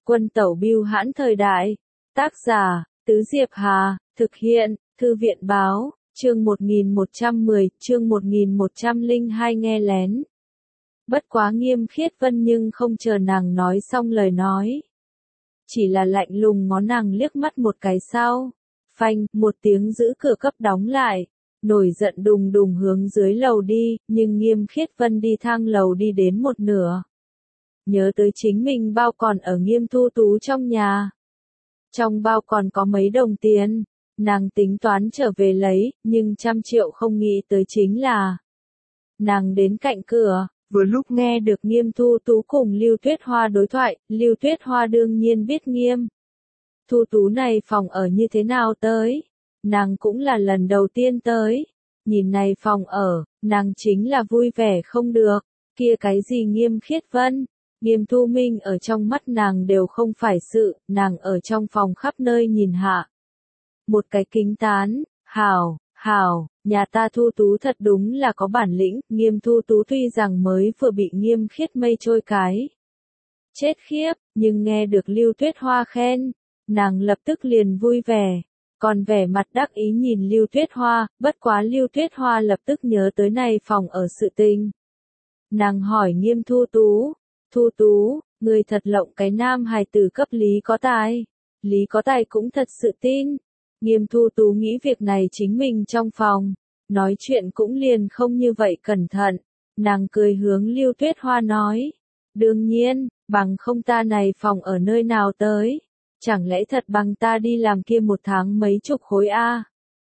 Quân tẩu bưu hãn thời đại. Tác giả, Tứ Diệp Hà, thực hiện, Thư viện báo, chương 1110, chương 1102 nghe lén. Bất quá Nghiêm Khiết Vân nhưng không chờ nàng nói xong lời nói. Chỉ là lạnh lùng ngó nàng liếc mắt một cái sau. Phanh, một tiếng giữ cửa cấp đóng lại. Nổi giận đùng đùng hướng dưới lầu đi, nhưng Nghiêm Khiết Vân đi thang lầu đi đến một nửa. Nhớ tới chính mình bao còn ở Nghiêm Thu Tú trong nhà. Trong bao còn có mấy đồng tiền, nàng tính toán trở về lấy, nhưng 100 triệu không nghĩ tới chính là. Nàng đến cạnh cửa, vừa lúc nghe được Nghiêm Thu Tú cùng Lưu Tuyết Hoa đối thoại, Lưu Tuyết Hoa đương nhiên biết Nghiêm Thu Tú này phòng ở như thế nào tới. Nàng cũng là lần đầu tiên tới, nhìn này phòng ở, nàng chính là vui vẻ không được, kia cái gì Nghiêm Khiết Vân, Nghiêm Thu Minh ở trong mắt nàng đều không phải sự, nàng ở trong phòng khắp nơi nhìn hạ. Một cái kính tán, hảo, nhà ta Thu Tú thật đúng là có bản lĩnh, Nghiêm Thu Tú tuy rằng mới vừa bị Nghiêm Khiết mây trôi cái. Chết khiếp, nhưng nghe được Lưu Tuyết Hoa khen, nàng lập tức liền vui vẻ. Còn vẻ mặt đắc ý nhìn Lưu Tuyết Hoa, bất quá Lưu Tuyết Hoa lập tức nhớ tới này phòng ở sự tình. Nàng hỏi Nghiêm Thu Tú, người thật lộng cái nam hài tử cấp Lý có tài. Lý có tài cũng thật sự tin. Nghiêm Thu Tú nghĩ việc này chính mình trong phòng, nói chuyện cũng liền không như vậy cẩn thận. Nàng cười hướng Lưu Tuyết Hoa nói, đương nhiên, bằng không ta này phòng ở nơi nào tới. Chẳng lẽ thật bằng ta đi làm kia một tháng mấy chục khối a?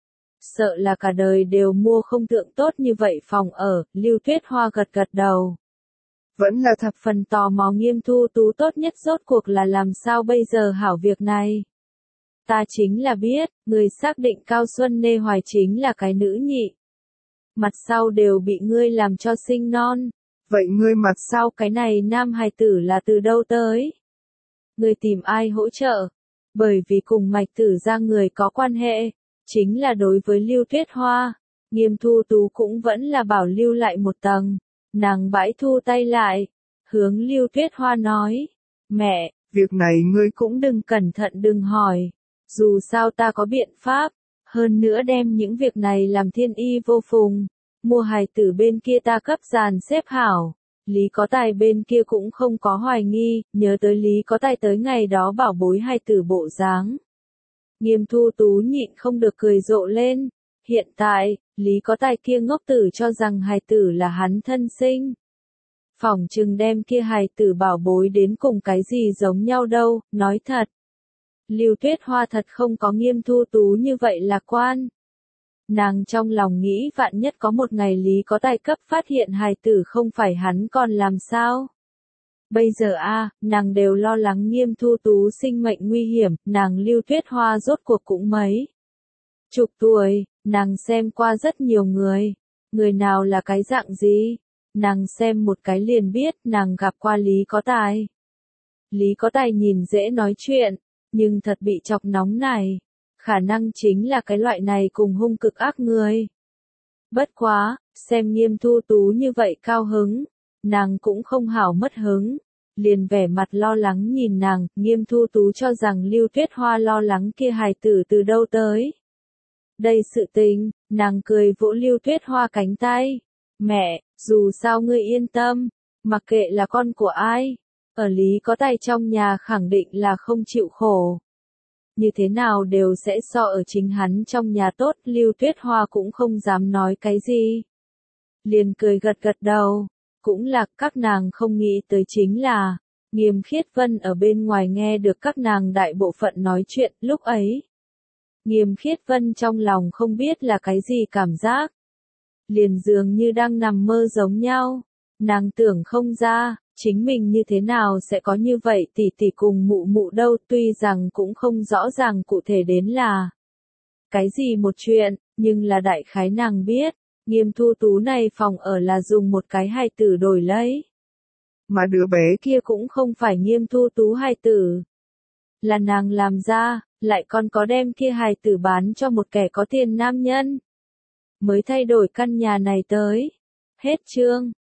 Sợ là cả đời đều mua không tượng tốt như vậy phòng ở, Lưu Tuyết Hoa gật đầu. Vẫn là thập phần tò mò Nghiêm Thu Tú tốt nhất rốt cuộc là làm sao bây giờ hảo việc này. Ta chính là biết, người xác định Cao Xuân Nê Hoài chính là cái nữ nhị. Mặt sau đều bị ngươi làm cho sinh non. Vậy ngươi mặt sau cái này nam hài tử là từ đâu tới? Người tìm ai hỗ trợ? Bởi vì cùng Mạch Tử ra người có quan hệ, chính là đối với Lưu Tuyết Hoa, Nghiêm Thu Tú cũng vẫn là bảo lưu lại một tầng. Nàng bãi thu tay lại, hướng Lưu Tuyết Hoa nói, mẹ, việc này ngươi cũng đừng cẩn thận đừng hỏi, dù sao ta có biện pháp, hơn nữa đem những việc này làm thiên y vô phùng, mua hài tử bên kia ta cấp dàn xếp hảo. Lý có tài bên kia cũng không có hoài nghi, nhớ tới Lý có tài tới ngày đó bảo bối hài tử bộ dáng. Nghiêm Thu Tú nhịn không được cười rộ lên, hiện tại, Lý có tài kia ngốc tử cho rằng hài tử là hắn thân sinh. Phỏng chừng đem kia hài tử bảo bối đến cùng cái gì giống nhau đâu, nói thật. Lưu Tuyết Hoa thật không có Nghiêm Thu Tú như vậy lạc quan. Nàng trong lòng nghĩ vạn nhất có một ngày Lý có tài cấp phát hiện hài tử không phải hắn còn làm sao. Bây giờ nàng đều lo lắng Nghiêm Thu Tú sinh mệnh nguy hiểm, nàng Lưu Tuyết Hoa rốt cuộc cũng mấy chục tuổi, nàng xem qua rất nhiều người nào là cái dạng gì, nàng xem một cái liền biết nàng gặp qua Lý có tài. Lý có tài nhìn dễ nói chuyện, nhưng thật bị chọc nóng này. Khả năng chính là cái loại này cùng hung cực ác người. Bất quá, xem Nghiêm Thu Tú như vậy cao hứng, nàng cũng không hảo mất hứng, liền vẻ mặt lo lắng nhìn nàng, Nghiêm Thu Tú cho rằng Lưu Tuyết Hoa lo lắng kia hài tử từ đâu tới. Đây sự tình, nàng cười vỗ Lưu Tuyết Hoa cánh tay, mẹ, dù sao ngươi yên tâm, mặc kệ là con của ai, ở Lý có tài trong nhà khẳng định là không chịu khổ. Như thế nào đều sẽ so ở chính hắn trong nhà tốt, Lưu Tuyết Hoa cũng không dám nói cái gì. Liền cười gật đầu, cũng là các nàng không nghĩ tới chính là, Nghiêm Khiết Vân ở bên ngoài nghe được các nàng đại bộ phận nói chuyện, lúc ấy. Nghiêm Khiết Vân trong lòng không biết là cái gì cảm giác. Liền dường như đang nằm mơ giống nhau, nàng tưởng không ra. Chính mình như thế nào sẽ có như vậy tỷ tỷ cùng mụ mụ đâu, tuy rằng cũng không rõ ràng cụ thể đến là cái gì một chuyện, nhưng là đại khái nàng biết, Nghiêm Thu Tú này phòng ở là dùng một cái hài tử đổi lấy. Mà đứa bé kia cũng không phải Nghiêm Thu Tú hài tử, là nàng làm ra, lại còn có đem kia hài tử bán cho một kẻ có tiền nam nhân. Mới thay đổi căn nhà này tới. Hết chương.